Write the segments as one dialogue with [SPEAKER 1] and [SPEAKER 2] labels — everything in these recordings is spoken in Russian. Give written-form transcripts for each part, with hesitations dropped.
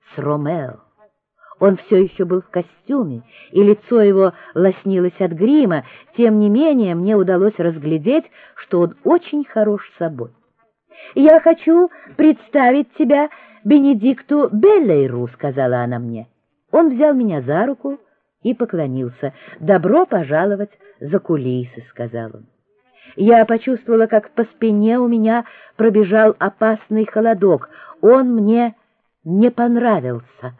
[SPEAKER 1] с Ромео. Он все еще был в костюме, и лицо его лоснилось от грима. Тем не менее, мне удалось разглядеть, что он очень хорош собой. «Я хочу представить тебя Бенедикту Беллейру», — сказала она мне. Он взял меня за руку и поклонился. «Добро пожаловать за кулисы», — сказал он. Я почувствовала, как по спине у меня пробежал опасный холодок. Он мне не понравился.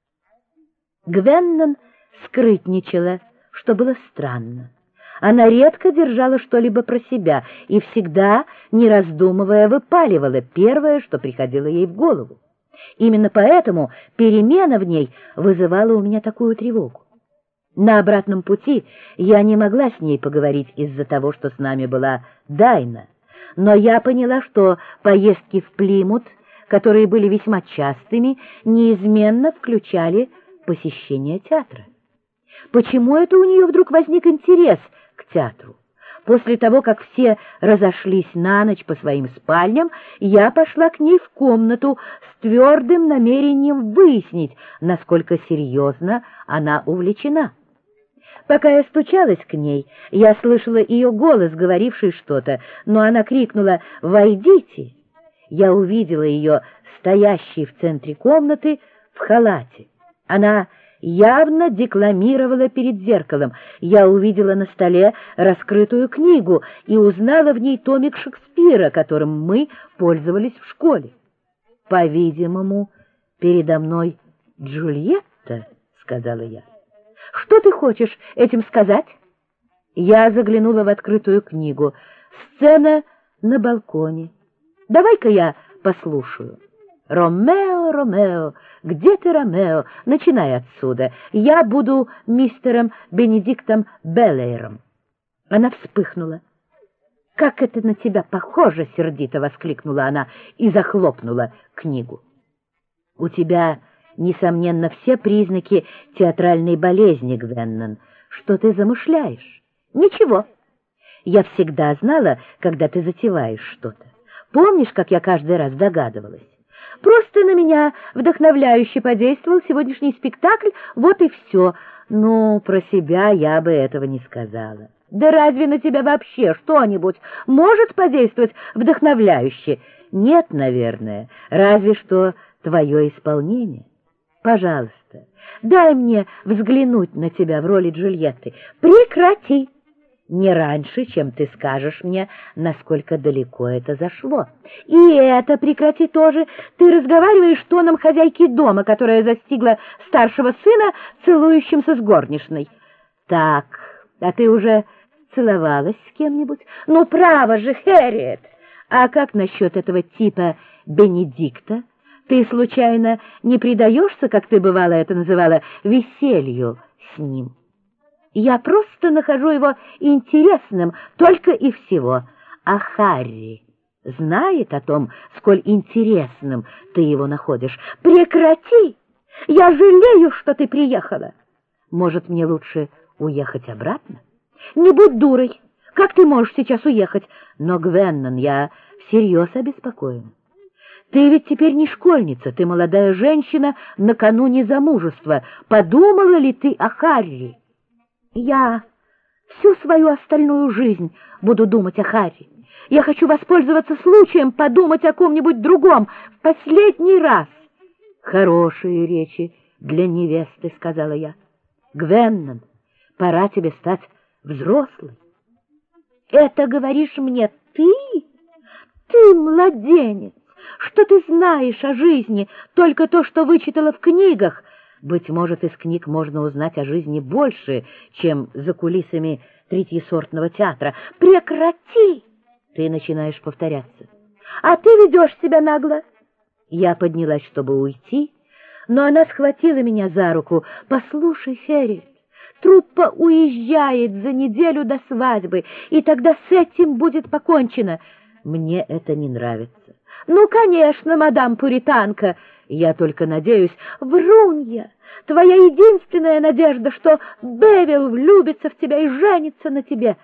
[SPEAKER 1] Гвеннон скрытничала, что было странно. Она редко держала что-либо про себя и всегда, не раздумывая, выпаливала первое, что приходило ей в голову. Именно поэтому перемена в ней вызывала у меня такую тревогу. На обратном пути я не могла с ней поговорить из-за того, что с нами была Дайна, но я поняла, что поездки в Плимут, которые были весьма частыми, неизменно включали посещение театра. Почему это у нее вдруг возник интерес к театру? После того, как все разошлись на ночь по своим спальням, я пошла к ней в комнату с твердым намерением выяснить, насколько серьезно она увлечена. Пока я стучалась к ней, я слышала ее голос, говоривший что-то, но она крикнула «Войдите!». Я увидела ее, стоящей в центре комнаты, в халате. Она явно декламировала перед зеркалом. Я увидела на столе раскрытую книгу и узнала в ней томик Шекспира, которым мы пользовались в школе. «По-видимому, передо мной Джульетта», — сказала я. «Что ты хочешь этим сказать?» Я заглянула в открытую книгу. «Сцена на балконе. Давай-ка я послушаю. Ромео, Ромео, где ты, Ромео? Начинай отсюда. Я буду мистером Бенедиктом Беллейром». Она вспыхнула. «Как это на тебя похоже!» — сердито воскликнула она и захлопнула книгу. «У тебя, несомненно, все признаки театральной болезни, Гвеннон. Что ты замышляешь?» «Ничего. Я всегда знала, когда ты затеваешь что-то. Помнишь, как я каждый раз догадывалась? Просто на меня вдохновляюще подействовал сегодняшний спектакль, вот и все. Но про себя я бы этого не сказала». «Да разве на тебя вообще что-нибудь может подействовать вдохновляюще?» «Нет, наверное, разве что твое исполнение. Пожалуйста, дай мне взглянуть на тебя в роли Джульетты». «Прекрати! Не раньше, чем ты скажешь мне, насколько далеко это зашло. И это прекрати тоже. Ты разговариваешь тоном хозяйки дома, которая застигла старшего сына целующимся с горничной». «Так, а ты уже целовалась с кем-нибудь?» «Ну, право же, Хэрриет! А как насчет этого типа Бенедикта? Ты, случайно, не предаешься, как ты, бывало, это называла, веселью с ним?» «Я просто нахожу его интересным, только и всего. А Харри знает о том, сколь интересным ты его находишь?» «Прекрати! Я жалею, что ты приехала!» «Может, мне лучше уехать обратно?» «Не будь дурой! Как ты можешь сейчас уехать?» «Но, Гвеннон, я всерьез обеспокоена. Ты ведь теперь не школьница, ты молодая женщина накануне замужества. Подумала ли ты о Харри?» «Я всю свою остальную жизнь буду думать о Харри. Я хочу воспользоваться случаем подумать о ком-нибудь другом в последний раз». «Хорошие речи для невесты», — сказала я. «Гвеннон, пора тебе стать взрослой». «Это говоришь мне ты? Ты младенец! Что ты знаешь о жизни? Только то, что вычитала в книгах». «Быть может, из книг можно узнать о жизни больше, чем за кулисами третьесортного театра». «Прекрати!» Ты начинаешь повторяться. «А ты ведешь себя нагло». Я поднялась, чтобы уйти, но она схватила меня за руку. «Послушай, Хэрриет, труппа уезжает за неделю до свадьбы, и тогда с этим будет покончено». «Мне это не нравится». «Ну, конечно, мадам Пуританка. Я только надеюсь...» «Врунья! Твоя единственная надежда, что Бевил влюбится в тебя и женится на тебе».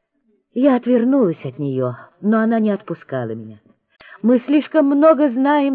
[SPEAKER 1] Я отвернулась от нее, но она не отпускала меня. «Мы слишком много знаем